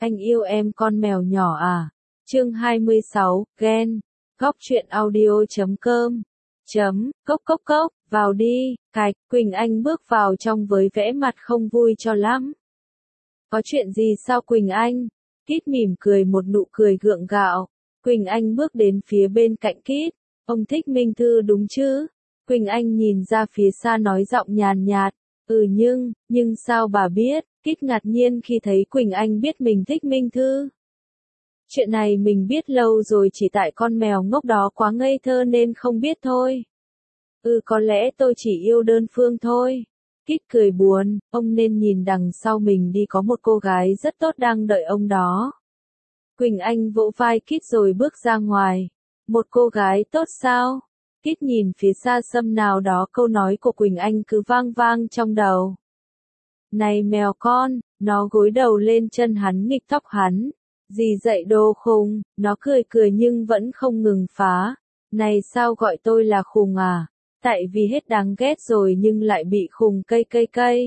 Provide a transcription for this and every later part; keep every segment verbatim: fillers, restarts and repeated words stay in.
Anh yêu em con mèo nhỏ à? Chương hai mươi sáu, ghen. Góc truyện audio chấm com. Chấm, cốc cốc cốc, vào đi, cạch, Quỳnh Anh bước vào trong với vẻ mặt không vui cho lắm. Có chuyện gì sao Quỳnh Anh? Kít mỉm cười một nụ cười gượng gạo. Quỳnh Anh bước đến phía bên cạnh Kít. Ông thích Minh Thư đúng chứ? Quỳnh Anh nhìn ra phía xa nói giọng nhàn nhạt. Ừ nhưng, nhưng sao bà biết? Kít ngạc nhiên khi thấy Quỳnh Anh biết mình thích Minh Thư. Chuyện này mình biết lâu rồi, chỉ tại con mèo ngốc đó quá ngây thơ nên không biết thôi. Ừ có lẽ tôi chỉ yêu đơn phương thôi. Kít cười buồn, ông nên nhìn đằng sau mình đi, có một cô gái rất tốt đang đợi ông đó. Quỳnh Anh vỗ vai Kít rồi bước ra ngoài. Một cô gái tốt sao? Kít nhìn phía xa xăm nào đó, câu nói của Quỳnh Anh cứ vang vang trong đầu. Này mèo con, nó gối đầu lên chân hắn nghịch tóc hắn. Dì dậy đồ khùng, nó cười cười nhưng vẫn không ngừng phá. Này sao gọi tôi là khùng à? Tại vì hết đáng ghét rồi nhưng lại bị khùng cây cây cây.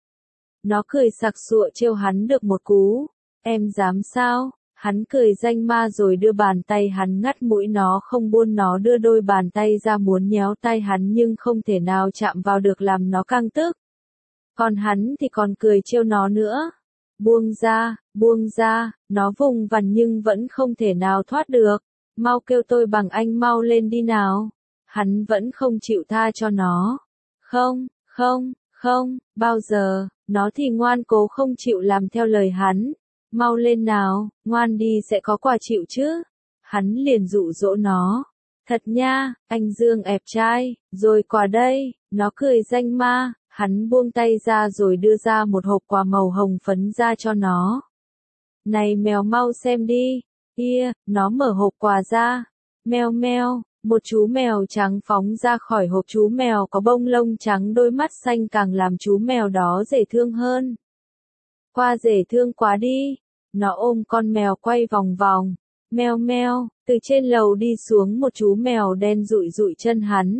Nó cười sặc sụa trêu hắn được một cú. Em dám sao? Hắn cười danh ma rồi đưa bàn tay hắn ngắt mũi nó không buông, nó đưa đôi bàn tay ra muốn nhéo tay hắn nhưng không thể nào chạm vào được làm nó căng tức. Còn hắn thì còn cười trêu nó nữa. Buông ra, buông ra, nó vùng vằng nhưng vẫn không thể nào thoát được. Mau kêu tôi bằng anh mau lên đi nào. Hắn vẫn không chịu tha cho nó. Không, không, không, bao giờ, nó thì ngoan cố không chịu làm theo lời hắn. Mau lên nào, ngoan đi sẽ có quà chịu chứ. Hắn liền dụ dỗ nó. Thật nha, anh Dương ẹp trai, rồi quà đây, nó cười danh ma. Hắn buông tay ra rồi đưa ra một hộp quà màu hồng phấn ra cho nó. Này mèo mau xem đi. Kia, nó mở hộp quà ra. Meo meo, một chú mèo trắng phóng ra khỏi hộp. Chú mèo có bông lông trắng, đôi mắt xanh càng làm chú mèo đó dễ thương hơn. Qua dễ thương quá đi. Nó ôm con mèo quay vòng vòng. Meo meo, từ trên lầu đi xuống một chú mèo đen dụi dụi chân hắn.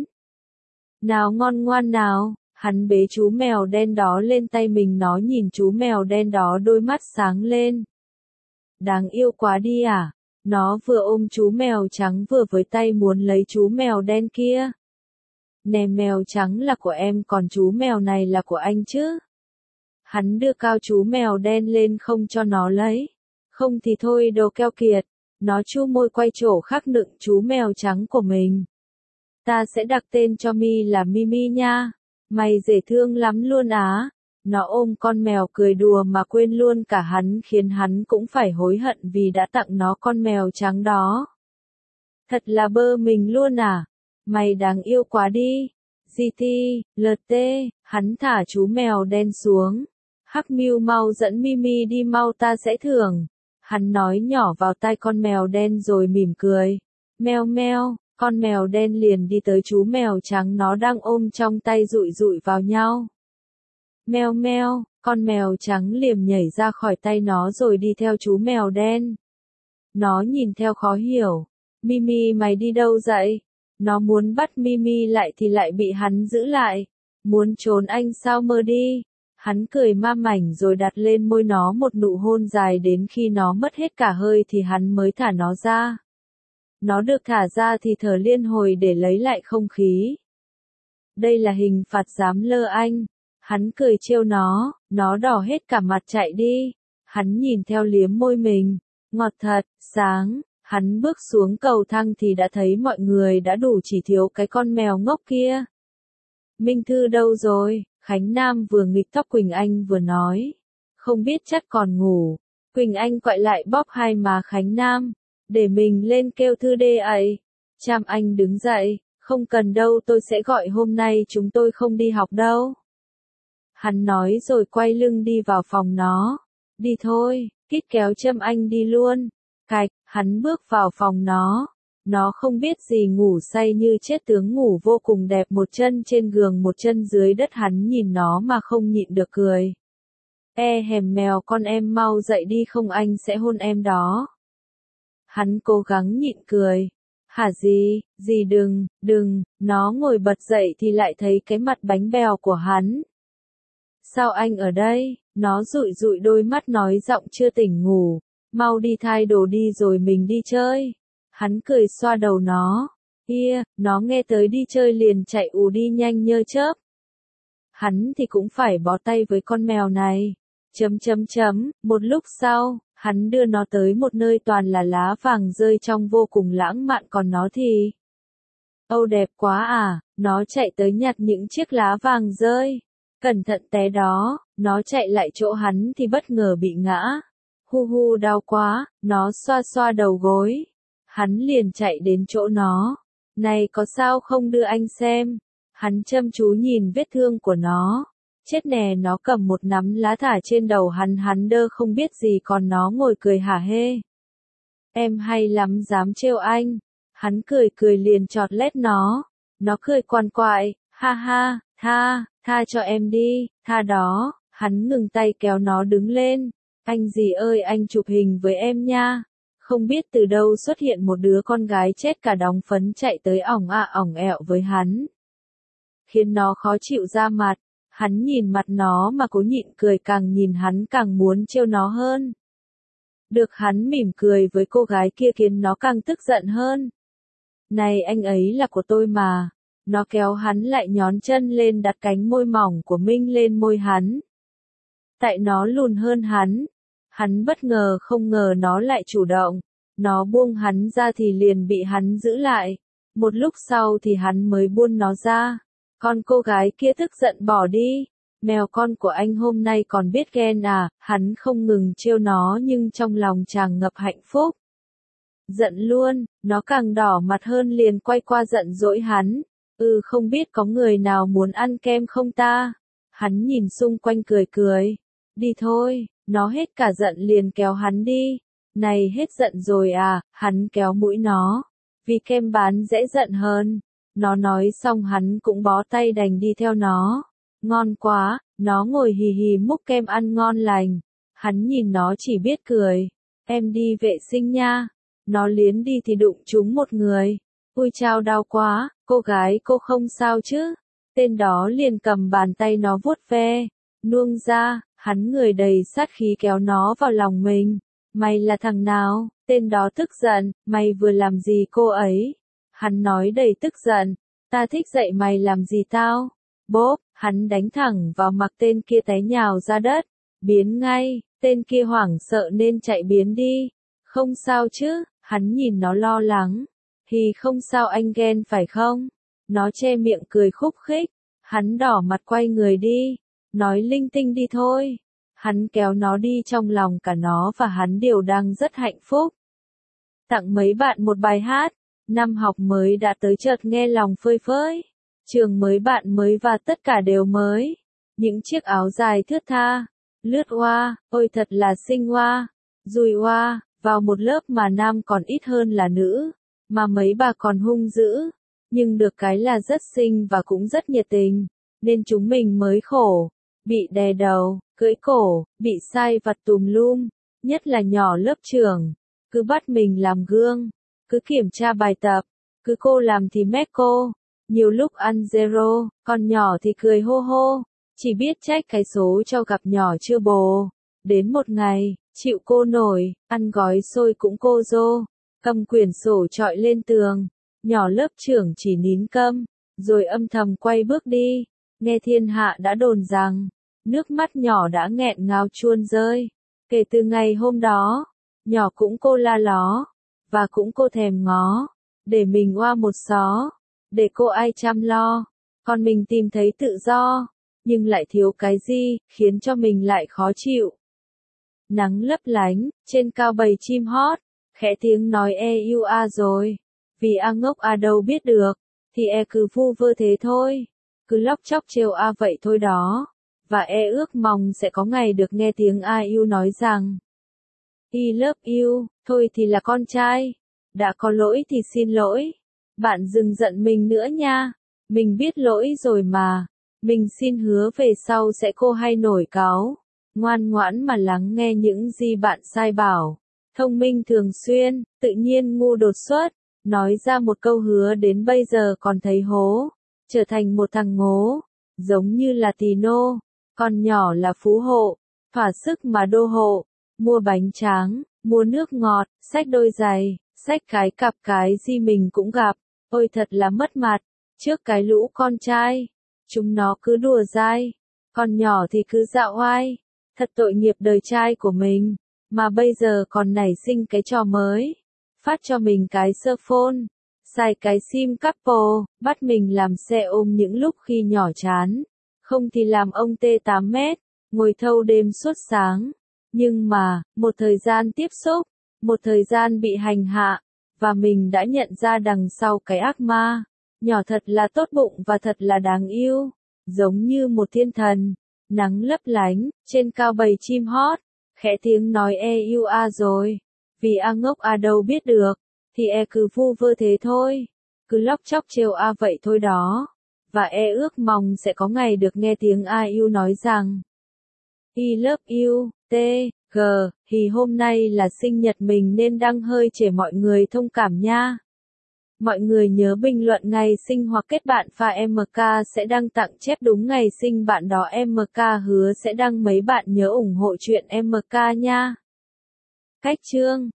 Nào ngon ngoan nào. Hắn bế chú mèo đen đó lên tay mình, nó nhìn chú mèo đen đó đôi mắt sáng lên. Đáng yêu quá đi à? Nó vừa ôm chú mèo trắng vừa với tay muốn lấy chú mèo đen kia. Nè mèo trắng là của em còn chú mèo này là của anh chứ? Hắn đưa cao chú mèo đen lên không cho nó lấy. Không thì thôi đồ keo kiệt. Nó chu môi quay chỗ khác nựng chú mèo trắng của mình. Ta sẽ đặt tên cho Mi là Mimi nha. Mày dễ thương lắm luôn á. Nó ôm con mèo cười đùa mà quên luôn cả hắn, khiến hắn cũng phải hối hận vì đã tặng nó con mèo trắng đó. Thật là bơ mình luôn à. Mày đáng yêu quá đi. giê tê, lờ tê, hắn thả chú mèo đen xuống. Hắc Miu mau dẫn Mimi đi mau, ta sẽ thưởng. Hắn nói nhỏ vào tai con mèo đen rồi mỉm cười. Meo meo. Con mèo đen liền đi tới chú mèo trắng nó đang ôm trong tay dụi dụi vào nhau. Meo meo, con mèo trắng liềm nhảy ra khỏi tay nó rồi đi theo chú mèo đen. Nó nhìn theo khó hiểu. Mimi mày đi đâu vậy? Nó muốn bắt Mimi lại thì lại bị hắn giữ lại. Muốn trốn anh sao, mơ đi. Hắn cười ma mảnh rồi đặt lên môi nó một nụ hôn dài đến khi nó mất hết cả hơi thì hắn mới thả nó ra. Nó được thả ra thì thở liên hồi để lấy lại không khí. Đây là hình phạt dám lơ anh. Hắn cười trêu nó, nó đỏ hết cả mặt chạy đi. Hắn nhìn theo liếm môi mình. Ngọt thật, sáng. Hắn bước xuống cầu thang thì đã thấy mọi người đã đủ, chỉ thiếu cái con mèo ngốc kia. Minh Thư đâu rồi? Khánh Nam vừa nghịch tóc Quỳnh Anh vừa nói. Không biết chắc còn ngủ. Quỳnh Anh quay lại bóp hai má Khánh Nam. Để mình lên kêu Thư đê ấy. Cham Anh đứng dậy. Không cần đâu, tôi sẽ gọi, hôm nay chúng tôi không đi học đâu. Hắn nói rồi quay lưng đi vào phòng nó. Đi thôi, Kít kéo Trâm Anh đi luôn. Cạch, hắn bước vào phòng nó. Nó không biết gì, ngủ say như chết, tướng ngủ vô cùng đẹp, một chân trên giường một chân dưới đất. Hắn nhìn nó mà không nhịn được cười. E hèm mèo con, em mau dậy đi không anh sẽ hôn em đó. Hắn cố gắng nhịn cười. Hả gì, gì đừng, đừng, nó ngồi bật dậy thì lại thấy cái mặt bánh bèo của hắn. Sao anh ở đây? Nó dụi dụi đôi mắt nói giọng chưa tỉnh ngủ, mau đi thay đồ đi rồi mình đi chơi. Hắn cười xoa đầu nó, kia, nó nghe tới đi chơi liền chạy ù đi nhanh như chớp. Hắn thì cũng phải bó tay với con mèo này. Chấm chấm chấm, một lúc sau, hắn đưa nó tới một nơi toàn là lá vàng rơi trong vô cùng lãng mạn, còn nó thì... Âu đẹp quá à, nó chạy tới nhặt những chiếc lá vàng rơi. Cẩn thận té đó, nó chạy lại chỗ hắn thì bất ngờ bị ngã. Hu hu đau quá, nó xoa xoa đầu gối. Hắn liền chạy đến chỗ nó. Này có sao không đưa anh xem? Hắn chăm chú nhìn vết thương của nó. Chết nè, nó cầm một nắm lá thả trên đầu hắn, hắn đơ không biết gì, còn nó ngồi cười hả hê. Em hay lắm, dám trêu anh. Hắn cười cười liền chọt lét nó. Nó cười quằn quại, ha ha, tha, tha cho em đi, tha đó. Hắn ngừng tay kéo nó đứng lên. Anh gì ơi, anh chụp hình với em nha. Không biết từ đâu xuất hiện một đứa con gái chết cả đóng phấn chạy tới ỏng a ỏng ẹo với hắn. Khiến nó khó chịu ra mặt. Hắn nhìn mặt nó mà cố nhịn cười, càng nhìn hắn càng muốn trêu nó hơn. Được hắn mỉm cười với cô gái kia khiến nó càng tức giận hơn. Này anh ấy là của tôi mà. Nó kéo hắn lại nhón chân lên đặt cánh môi mỏng của Minh lên môi hắn. Tại nó lùn hơn hắn. Hắn bất ngờ không ngờ nó lại chủ động. Nó buông hắn ra thì liền bị hắn giữ lại. Một lúc sau thì hắn mới buông nó ra. Con cô gái kia tức giận bỏ đi. Mèo con của anh hôm nay còn biết ghen à? Hắn không ngừng trêu nó nhưng trong lòng tràn ngập hạnh phúc. Giận luôn, nó càng đỏ mặt hơn liền quay qua giận dỗi hắn. Ừ, không biết có người nào muốn ăn kem không ta? Hắn nhìn xung quanh cười cười. Đi thôi, nó hết cả giận liền kéo hắn đi. Này hết giận rồi à? Hắn kéo mũi nó. Vì kem bán dễ giận hơn. Nó nói xong hắn cũng bó tay đành đi theo nó. Ngon quá, nó ngồi hì hì múc kem ăn ngon lành. Hắn nhìn nó chỉ biết cười. Em đi vệ sinh nha. Nó liến đi thì đụng trúng một người. Ui chao, đau quá, cô gái cô không sao chứ? Tên đó liền cầm bàn tay nó vuốt ve. Nuông ra, hắn người đầy sát khí kéo nó vào lòng mình. Mày là thằng nào? Tên đó tức giận, mày vừa làm gì cô ấy? Hắn nói đầy tức giận, ta thích dạy mày làm gì tao? Bốp, hắn đánh thẳng vào mặt tên kia, té nhào ra đất, biến ngay, tên kia hoảng sợ nên chạy biến đi. Không sao chứ? Hắn nhìn nó lo lắng. Thì không sao, anh ghen phải không? Nó che miệng cười khúc khích. Hắn đỏ mặt quay người đi, nói linh tinh đi thôi. Hắn kéo nó đi, trong lòng cả nó và hắn đều đang rất hạnh phúc. Tặng mấy bạn một bài hát. Năm học mới đã tới, chợt nghe lòng phơi phới. Trường mới, bạn mới và tất cả đều mới. Những chiếc áo dài thướt tha, lướt oa, ôi thật là xinh oa, dùi oa, vào một lớp mà nam còn ít hơn là nữ, mà mấy bà còn hung dữ, nhưng được cái là rất xinh và cũng rất nhiệt tình, nên chúng mình mới khổ, bị đè đầu, cưỡi cổ, bị sai vặt tùm lum, nhất là nhỏ lớp trưởng, cứ bắt mình làm gương, cứ kiểm tra bài tập, cứ cô làm thì mét cô, nhiều lúc ăn zero, còn nhỏ thì cười hô hô, chỉ biết trách cái số cho gặp nhỏ chưa bồ. Đến một ngày, chịu cô nổi, ăn gói xôi cũng cô dô, cầm quyển sổ trọi lên tường, nhỏ lớp trưởng chỉ nín câm, rồi âm thầm quay bước đi, nghe thiên hạ đã đồn rằng, nước mắt nhỏ đã nghẹn ngào chuôn rơi. Kể từ ngày hôm đó, nhỏ cũng cô la ló, và cũng cô thèm ngó, để mình oa một xó, để cô ai chăm lo, còn mình tìm thấy tự do, nhưng lại thiếu cái gì, khiến cho mình lại khó chịu. Nắng lấp lánh, trên cao bầy chim hót, khẽ tiếng nói e u a rồi, vì a ngốc a đâu biết được, thì e cứ vu vơ thế thôi, cứ lóc chóc trêu a vậy thôi đó, và e ước mong sẽ có ngày được nghe tiếng a u nói rằng, I love you, thôi thì là con trai, đã có lỗi thì xin lỗi, bạn đừng giận mình nữa nha, mình biết lỗi rồi mà, mình xin hứa về sau sẽ cô hay nổi cáu, ngoan ngoãn mà lắng nghe những gì bạn sai bảo, thông minh thường xuyên, tự nhiên ngu đột xuất, nói ra một câu hứa đến bây giờ còn thấy hố, trở thành một thằng ngố, giống như là Tino, con nhỏ là phú hộ, thỏa sức mà đô hộ, mua bánh tráng, mua nước ngọt, xách đôi giày, xách cái cặp cái gì mình cũng gặp, ôi thật là mất mặt, trước cái lũ con trai, chúng nó cứ đùa dai, còn nhỏ thì cứ dạo oai, thật tội nghiệp đời trai của mình, mà bây giờ còn nảy sinh cái trò mới, phát cho mình cái sơ phone, xài cái sim couple, bắt mình làm xe ôm những lúc khi nhỏ chán, không thì làm ông T tám mét, ngồi thâu đêm suốt sáng. Nhưng mà, một thời gian tiếp xúc, một thời gian bị hành hạ, và mình đã nhận ra đằng sau cái ác ma, nhỏ thật là tốt bụng và thật là đáng yêu, giống như một thiên thần, nắng lấp lánh, trên cao bầy chim hót, khẽ tiếng nói e yêu a rồi, vì a ngốc a đâu biết được, thì e cứ vu vơ thế thôi, cứ lóc chóc trêu a vậy thôi đó, và e ước mong sẽ có ngày được nghe tiếng a yêu nói rằng, I love you, T, G, thì hôm nay là sinh nhật mình nên đăng hơi trễ mọi người thông cảm nha. Mọi người nhớ bình luận ngày sinh hoặc kết bạn và em ca sẽ đăng tặng chép đúng ngày sinh bạn đó, em ca hứa sẽ đăng mấy bạn nhớ ủng hộ chuyện em ca nha. Cách chương